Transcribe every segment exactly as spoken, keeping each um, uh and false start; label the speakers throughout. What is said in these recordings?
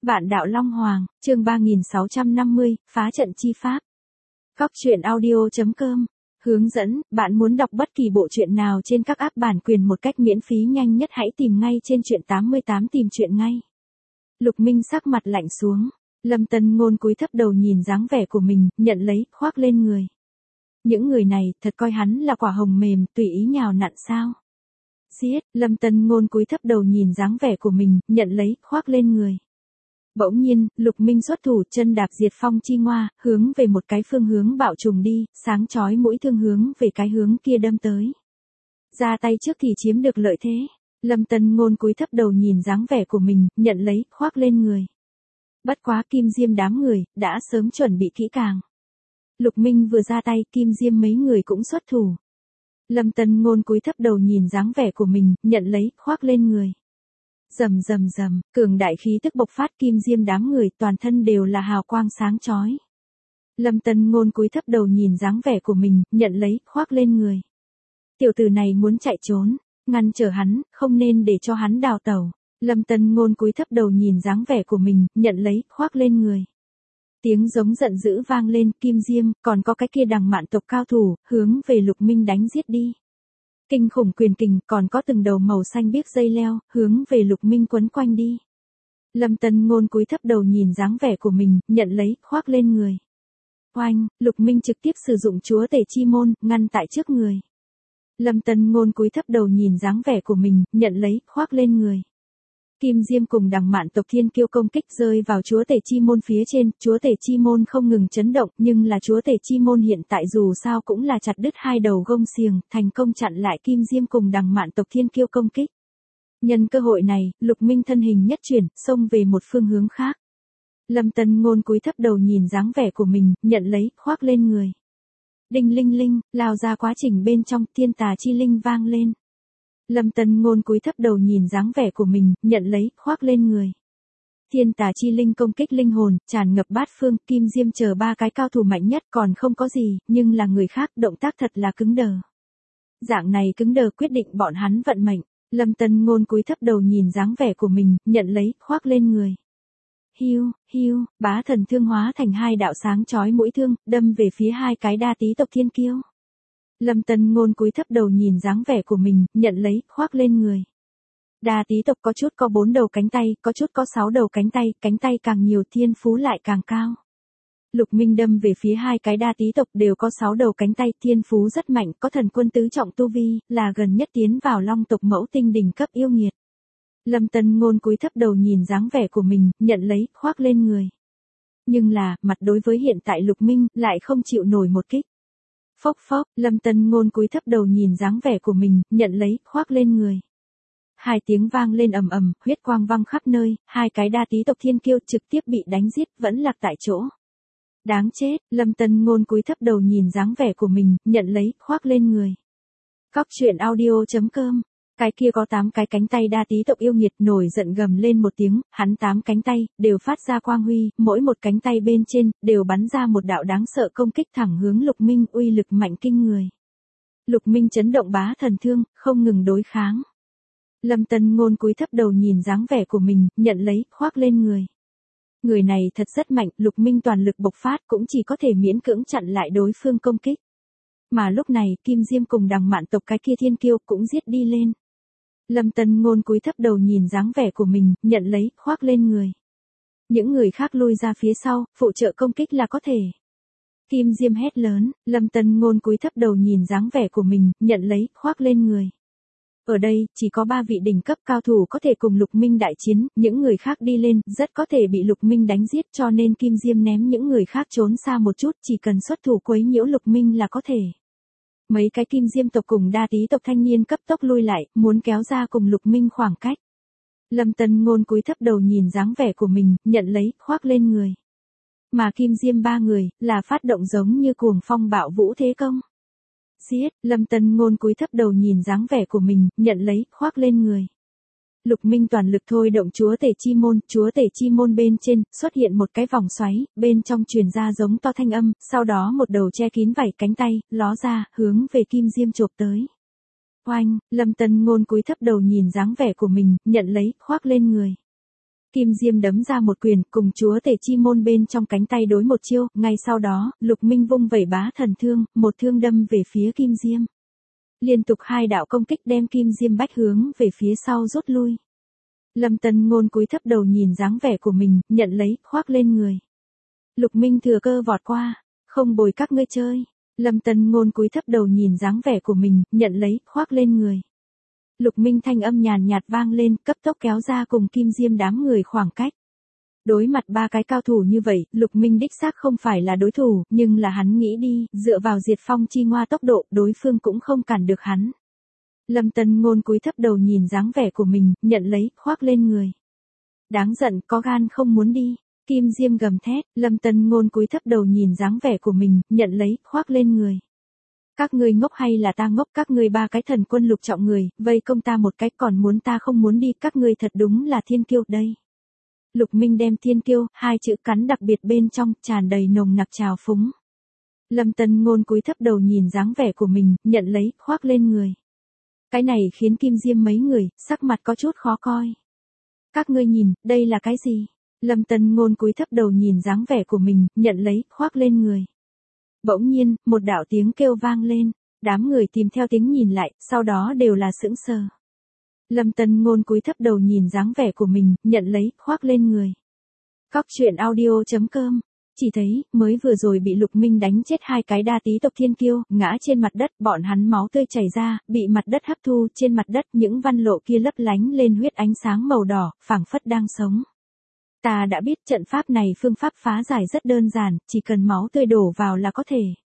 Speaker 1: Vạn đạo Long Hoàng, chương ba nghìn sáu trăm năm mươi, phá trận chi pháp. Góc truyện audio chấm com. Hướng dẫn, bạn muốn đọc bất kỳ bộ truyện nào trên các app bản quyền một cách miễn phí nhanh nhất hãy tìm ngay trên truyện tám mươi tám tìm truyện ngay. Lục Minh sắc mặt lạnh xuống, Lâm Tân Ngôn cúi thấp đầu nhìn dáng vẻ của mình, nhận lấy, khoác lên người. Những người này, thật coi hắn là quả hồng mềm, tùy ý nhào nặn sao? Giết, Lâm Tân Ngôn cúi thấp đầu nhìn dáng vẻ của mình, nhận lấy, khoác lên người. Bỗng nhiên, Lục Minh xuất thủ chân đạp diệt phong chi ngoa, hướng về một cái phương hướng bạo trùng đi, sáng chói mũi thương hướng về cái hướng kia đâm tới. Ra tay trước thì chiếm được lợi thế. Lâm Tân Ngôn cúi thấp đầu nhìn dáng vẻ của mình, nhận lấy, khoác lên người. Bất quá Kim Diêm đám người, đã sớm chuẩn bị kỹ càng. Lục Minh vừa ra tay, Kim Diêm mấy người cũng xuất thủ. Lâm Tân Ngôn cúi thấp đầu nhìn dáng vẻ của mình, nhận lấy, khoác lên người. Rầm rầm rầm, cường đại khí tức bộc phát, Kim Diêm đám người toàn thân đều là hào quang sáng chói. Lâm Tân Ngôn cúi thấp đầu nhìn dáng vẻ của mình, nhận lấy, khoác lên người. Tiểu tử này muốn chạy trốn, ngăn trở hắn, không nên để cho hắn đào tẩu. Lâm Tân Ngôn cúi thấp đầu nhìn dáng vẻ của mình, nhận lấy, khoác lên người. Tiếng giống giận dữ vang lên, Kim Diêm, còn có cái kia Đằng Mạn tộc cao thủ, hướng về Lục Minh đánh giết đi. Kinh khủng quyền kình, còn có từng đầu màu xanh biếc dây leo, hướng về Lục Minh quấn quanh đi. Lâm Tân Ngôn cúi thấp đầu nhìn dáng vẻ của mình, nhận lấy, khoác lên người. Oanh, Lục Minh trực tiếp sử dụng chúa tể chi môn, ngăn tại trước người. Lâm Tân Ngôn cúi thấp đầu nhìn dáng vẻ của mình, nhận lấy, khoác lên người. Kim Diêm cùng Đằng Mạn tộc thiên kiêu công kích rơi vào chúa tể chi môn phía trên, chúa tể chi môn không ngừng chấn động, nhưng là chúa tể chi môn hiện tại dù sao cũng là chặt đứt hai đầu gông xiềng, thành công chặn lại Kim Diêm cùng Đằng Mạn tộc thiên kiêu công kích. Nhân cơ hội này, Lục Minh thân hình nhất chuyển, xông về một phương hướng khác. Lâm Tân Ngôn cúi thấp đầu nhìn dáng vẻ của mình, nhận lấy, khoác lên người. Đinh linh linh, lao ra quá trình bên trong, thiên tà chi linh vang lên. Lâm Tân Ngôn cúi thấp đầu nhìn dáng vẻ của mình, nhận lấy, khoác lên người. Thiên tà chi linh công kích linh hồn, tràn ngập bát phương, Kim Diêm chờ ba cái cao thủ mạnh nhất còn không có gì, nhưng là người khác động tác thật là cứng đờ. Dạng này cứng đờ quyết định bọn hắn vận mệnh. Lâm Tân Ngôn cúi thấp đầu nhìn dáng vẻ của mình, nhận lấy, khoác lên người. Hiu, hiu, bá thần thương hóa thành hai đạo sáng chói mũi thương, đâm về phía hai cái đa tý tộc thiên kiêu. Lâm Tân Ngôn cúi thấp đầu nhìn dáng vẻ của mình, nhận lấy, khoác lên người. Đa tý tộc có chút có bốn đầu cánh tay, có chút có sáu đầu cánh tay, cánh tay càng nhiều thiên phú lại càng cao. Lục Minh đâm về phía hai cái đa tý tộc đều có sáu đầu cánh tay, thiên phú rất mạnh, có thần quân tứ trọng tu vi, là gần nhất tiến vào long tộc mẫu tinh đỉnh cấp yêu nghiệt. Lâm Tân Ngôn cúi thấp đầu nhìn dáng vẻ của mình, nhận lấy, khoác lên người. Nhưng là, mặt đối với hiện tại Lục Minh, lại không chịu nổi một kích. Phốc phốc, Lâm Tân Ngôn cúi thấp đầu nhìn dáng vẻ của mình, nhận lấy, khoác lên người. Hai tiếng vang lên ầm ầm, huyết quang văng khắp nơi, hai cái đa tý tộc thiên kiêu trực tiếp bị đánh giết, vẫn lạc tại chỗ. Đáng chết, Lâm Tân Ngôn cúi thấp đầu nhìn dáng vẻ của mình, nhận lấy, khoác lên người. Góc truyện audio chấm com. Cái kia có tám cái cánh tay đa tý tộc yêu nghiệt nổi giận gầm lên một tiếng, hắn tám cánh tay, đều phát ra quang huy, mỗi một cánh tay bên trên, đều bắn ra một đạo đáng sợ công kích thẳng hướng Lục Minh, uy lực mạnh kinh người. Lục Minh chấn động bá thần thương, không ngừng đối kháng. Lâm Tân Ngôn cúi thấp đầu nhìn dáng vẻ của mình, nhận lấy, khoác lên người. Người này thật rất mạnh, Lục Minh toàn lực bộc phát cũng chỉ có thể miễn cưỡng chặn lại đối phương công kích. Mà lúc này, Kim Diêm cùng Đằng Mạn tộc cái kia thiên kiêu cũng giết đi lên. Lâm Tân Ngôn cúi thấp đầu nhìn dáng vẻ của mình, nhận lấy, khoác lên người. Những người khác lui ra phía sau, phụ trợ công kích là có thể. Kim Diêm hét lớn, Lâm Tân Ngôn cúi thấp đầu nhìn dáng vẻ của mình, nhận lấy, khoác lên người. Ở đây, chỉ có ba vị đỉnh cấp cao thủ có thể cùng Lục Minh đại chiến, những người khác đi lên, rất có thể bị Lục Minh đánh giết cho nên Kim Diêm ném những người khác trốn xa một chút, chỉ cần xuất thủ quấy nhiễu Lục Minh là có thể. Mấy cái Kim Diêm tộc cùng đa tý tộc thanh niên cấp tốc lui lại, muốn kéo ra cùng Lục Minh khoảng cách. Lâm Tân Ngôn cúi thấp đầu nhìn dáng vẻ của mình, nhận lấy, khoác lên người. Mà Kim Diêm ba người, là phát động giống như cuồng phong bạo vũ thế công. Giết, Lâm Tân Ngôn cúi thấp đầu nhìn dáng vẻ của mình, nhận lấy, khoác lên người. Lục Minh toàn lực thôi động chúa tể chi môn, chúa tể chi môn bên trên, xuất hiện một cái vòng xoáy, bên trong truyền ra giống to thanh âm, sau đó một đầu che kín vảy cánh tay, ló ra, hướng về Kim Diêm chộp tới. Oanh, Lâm Tân Ngôn cúi thấp đầu nhìn dáng vẻ của mình, nhận lấy, khoác lên người. Kim Diêm đấm ra một quyền, cùng chúa tể chi môn bên trong cánh tay đối một chiêu, ngay sau đó, Lục Minh vung vẩy bá thần thương, một thương đâm về phía Kim Diêm. Liên tục hai đạo công kích đem Kim Diêm bách hướng về phía sau rút lui. Lâm Tân Ngôn cúi thấp đầu nhìn dáng vẻ của mình, nhận lấy, khoác lên người. Lục Minh thừa cơ vọt qua, không bồi các ngươi chơi. Lâm Tân Ngôn cúi thấp đầu nhìn dáng vẻ của mình, nhận lấy, khoác lên người. Lục Minh thanh âm nhàn nhạt vang lên, cấp tốc kéo ra cùng Kim Diêm đám người khoảng cách. Đối mặt ba cái cao thủ như vậy, Lục Minh đích xác không phải là đối thủ, nhưng là hắn nghĩ đi, dựa vào diệt phong chi ngoa tốc độ, đối phương cũng không cản được hắn. Lâm Tân Ngôn cúi thấp đầu nhìn dáng vẻ của mình, nhận lấy, khoác lên người. Đáng giận, có gan không muốn đi. Kim Diêm gầm thét, Lâm Tân Ngôn cúi thấp đầu nhìn dáng vẻ của mình, nhận lấy, khoác lên người. Các ngươi ngốc hay là ta ngốc, các ngươi ba cái thần quân lục trọng người, vây công ta một cái còn muốn ta không muốn đi, các ngươi thật đúng là thiên kiêu đây. Lục Minh đem thiên kiêu, hai chữ cắn đặc biệt bên trong, tràn đầy nồng nặc trào phúng. Lâm Tân Ngôn cúi thấp đầu nhìn dáng vẻ của mình, nhận lấy, khoác lên người. Cái này khiến Kim Diêm mấy người, sắc mặt có chút khó coi. Các ngươi nhìn, đây là cái gì? Lâm Tân Ngôn cúi thấp đầu nhìn dáng vẻ của mình, nhận lấy, khoác lên người. Bỗng nhiên, một đạo tiếng kêu vang lên, đám người tìm theo tiếng nhìn lại, sau đó đều là sững sờ. Lâm Tân Ngôn cúi thấp đầu nhìn dáng vẻ của mình, nhận lấy, khoác lên người. Cóc truyện audio chấm com. Chỉ thấy, mới vừa rồi bị Lục Minh đánh chết hai cái đa tí tộc thiên kiêu, ngã trên mặt đất, bọn hắn máu tươi chảy ra, bị mặt đất hấp thu, trên mặt đất những văn lộ kia lấp lánh lên huyết ánh sáng màu đỏ, phảng phất đang sống. Ta đã biết trận pháp này phương pháp phá giải rất đơn giản, chỉ cần máu tươi đổ vào là có thể.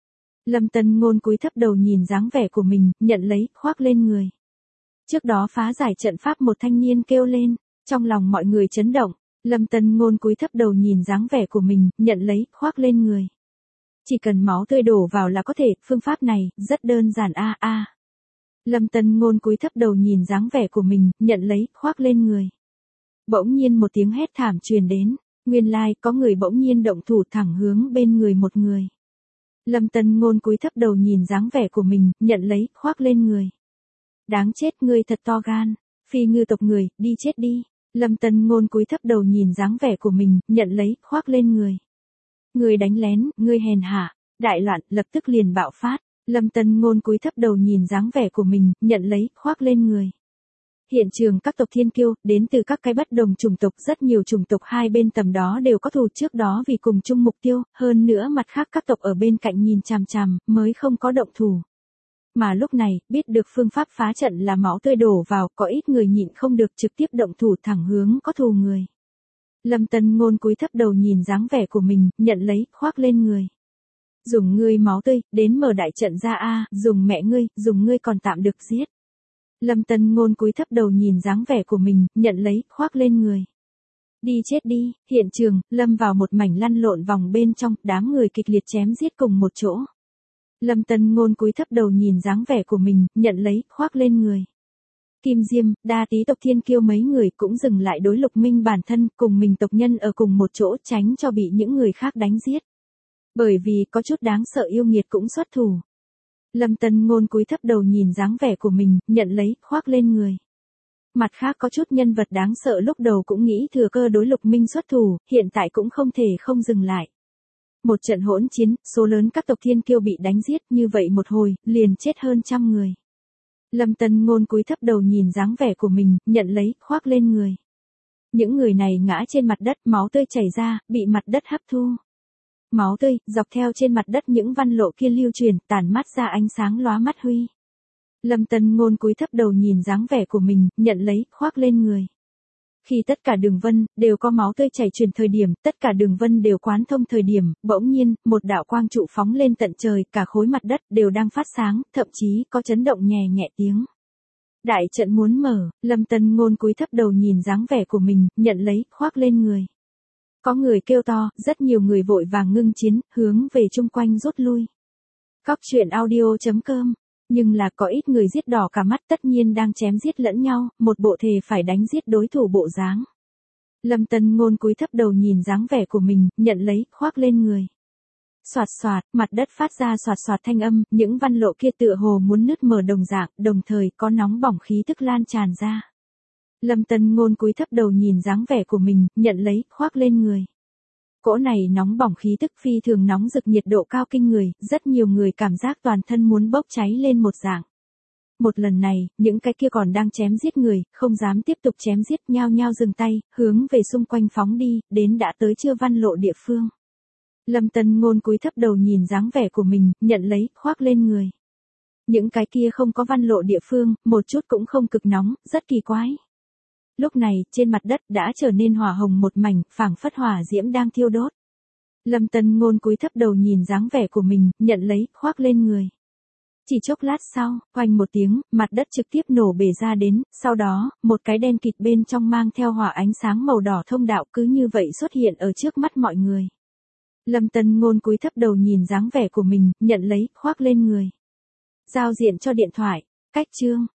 Speaker 1: Lâm Tân Ngôn cúi thấp đầu nhìn dáng vẻ của mình, nhận lấy, khoác lên người. Trước đó phá giải trận pháp một thanh niên kêu lên, trong lòng mọi người chấn động. Lâm Tân Ngôn cúi thấp đầu nhìn dáng vẻ của mình, nhận lấy, khoác lên người. Chỉ cần máu tươi đổ vào là có thể, phương pháp này, rất đơn giản a a. À. Lâm Tân Ngôn cúi thấp đầu nhìn dáng vẻ của mình, nhận lấy, khoác lên người. Bỗng nhiên một tiếng hét thảm truyền đến, nguyên lai có người bỗng nhiên động thủ thẳng hướng bên người một người. Lâm Tân Ngôn cúi thấp đầu nhìn dáng vẻ của mình, nhận lấy, khoác lên người. Đáng chết, ngươi thật to gan, phi ngư tộc người, đi chết đi. Lâm Tân Ngôn cúi thấp đầu nhìn dáng vẻ của mình, nhận lấy, khoác lên người. Ngươi đánh lén, ngươi hèn hạ, đại loạn, lập tức liền bạo phát. Lâm Tân Ngôn cúi thấp đầu nhìn dáng vẻ của mình, nhận lấy, khoác lên người. Hiện trường các tộc thiên kiêu, đến từ các cái bất đồng chủng tộc, rất nhiều chủng tộc hai bên tầm đó đều có thù trước đó vì cùng chung mục tiêu, hơn nữa mặt khác các tộc ở bên cạnh nhìn chằm chằm, mới không có động thủ. Mà lúc này, biết được phương pháp phá trận là máu tươi đổ vào, có ít người nhịn không được trực tiếp động thủ thẳng hướng có thù người. Lâm Tân Ngôn cúi thấp đầu nhìn dáng vẻ của mình, nhận lấy, khoác lên người. Dùng ngươi máu tươi, đến mở đại trận ra a, dùng mẹ ngươi, dùng ngươi còn tạm được giết. Lâm Tân Ngôn cúi thấp đầu nhìn dáng vẻ của mình, nhận lấy, khoác lên người. Đi chết đi, hiện trường, lâm vào một mảnh lăn lộn vòng bên trong, đám người kịch liệt chém giết cùng một chỗ. Lâm Tân Ngôn cúi thấp đầu nhìn dáng vẻ của mình, nhận lấy, khoác lên người. Kim Diêm, đa tí tộc thiên kiêu mấy người cũng dừng lại đối Lục Minh bản thân, cùng mình tộc nhân ở cùng một chỗ tránh cho bị những người khác đánh giết. Bởi vì có chút đáng sợ yêu nghiệt cũng xuất thủ. Lâm Tân Ngôn cúi thấp đầu nhìn dáng vẻ của mình, nhận lấy, khoác lên người. Mặt khác có chút nhân vật đáng sợ lúc đầu cũng nghĩ thừa cơ đối Lục Minh xuất thủ, hiện tại cũng không thể không dừng lại. Một trận hỗn chiến, số lớn các tộc thiên kiêu bị đánh giết, như vậy một hồi, liền chết hơn trăm người. Lâm Tân Ngôn cúi thấp đầu nhìn dáng vẻ của mình, nhận lấy, khoác lên người. Những người này ngã trên mặt đất, máu tươi chảy ra, bị mặt đất hấp thu. Máu tươi, dọc theo trên mặt đất những văn lộ kia lưu truyền, tản mát ra ánh sáng lóa mắt huy. Lâm Tân Ngôn cúi thấp đầu nhìn dáng vẻ của mình, nhận lấy, khoác lên người. Khi tất cả đường vân, đều có máu tươi chảy truyền thời điểm, tất cả đường vân đều quán thông thời điểm, bỗng nhiên, một đạo quang trụ phóng lên tận trời, cả khối mặt đất, đều đang phát sáng, thậm chí, có chấn động nhẹ nhẹ tiếng. Đại trận muốn mở, Lâm Tân Ngôn cúi thấp đầu nhìn dáng vẻ của mình, nhận lấy, khoác lên người. Có người kêu to, rất nhiều người vội vàng ngưng chiến, hướng về chung quanh rút lui. Cóc truyện audio chấm com. Nhưng là có ít người giết đỏ cả mắt, tất nhiên đang chém giết lẫn nhau, một bộ thề phải đánh giết đối thủ bộ dáng. Lâm Tân Ngôn cúi thấp đầu nhìn dáng vẻ của mình, nhận lấy, khoác lên người. Soạt soạt, mặt đất phát ra soạt soạt thanh âm, những văn lộ kia tựa hồ muốn nứt mở đồng dạng, đồng thời có nóng bỏng khí tức lan tràn ra. Lâm Tân Ngôn cúi thấp đầu nhìn dáng vẻ của mình, nhận lấy, khoác lên người. Cỗ này nóng bỏng khí tức phi thường nóng rực, nhiệt độ cao kinh người, rất nhiều người cảm giác toàn thân muốn bốc cháy lên một dạng. Một lần này, những cái kia còn đang chém giết người, không dám tiếp tục chém giết, nhao nhao dừng tay, hướng về xung quanh phóng đi, đến đã tới chưa văn lộ địa phương. Lâm Tân Ngôn cúi thấp đầu nhìn dáng vẻ của mình, nhận lấy, khoác lên người. Những cái kia không có văn lộ địa phương, một chút cũng không cực nóng, rất kỳ quái. Lúc này, trên mặt đất đã trở nên hỏa hồng một mảnh, phảng phất hỏa diễm đang thiêu đốt. Lâm Tân Ngôn cúi thấp đầu nhìn dáng vẻ của mình, nhận lấy, khoác lên người. Chỉ chốc lát sau, oanh một tiếng, mặt đất trực tiếp nổ bể ra đến, sau đó, một cái đen kịt bên trong mang theo hỏa ánh sáng màu đỏ thông đạo cứ như vậy xuất hiện ở trước mắt mọi người. Lâm Tân Ngôn cúi thấp đầu nhìn dáng vẻ của mình, nhận lấy, khoác lên người. Giao diện cho điện thoại, cách chương.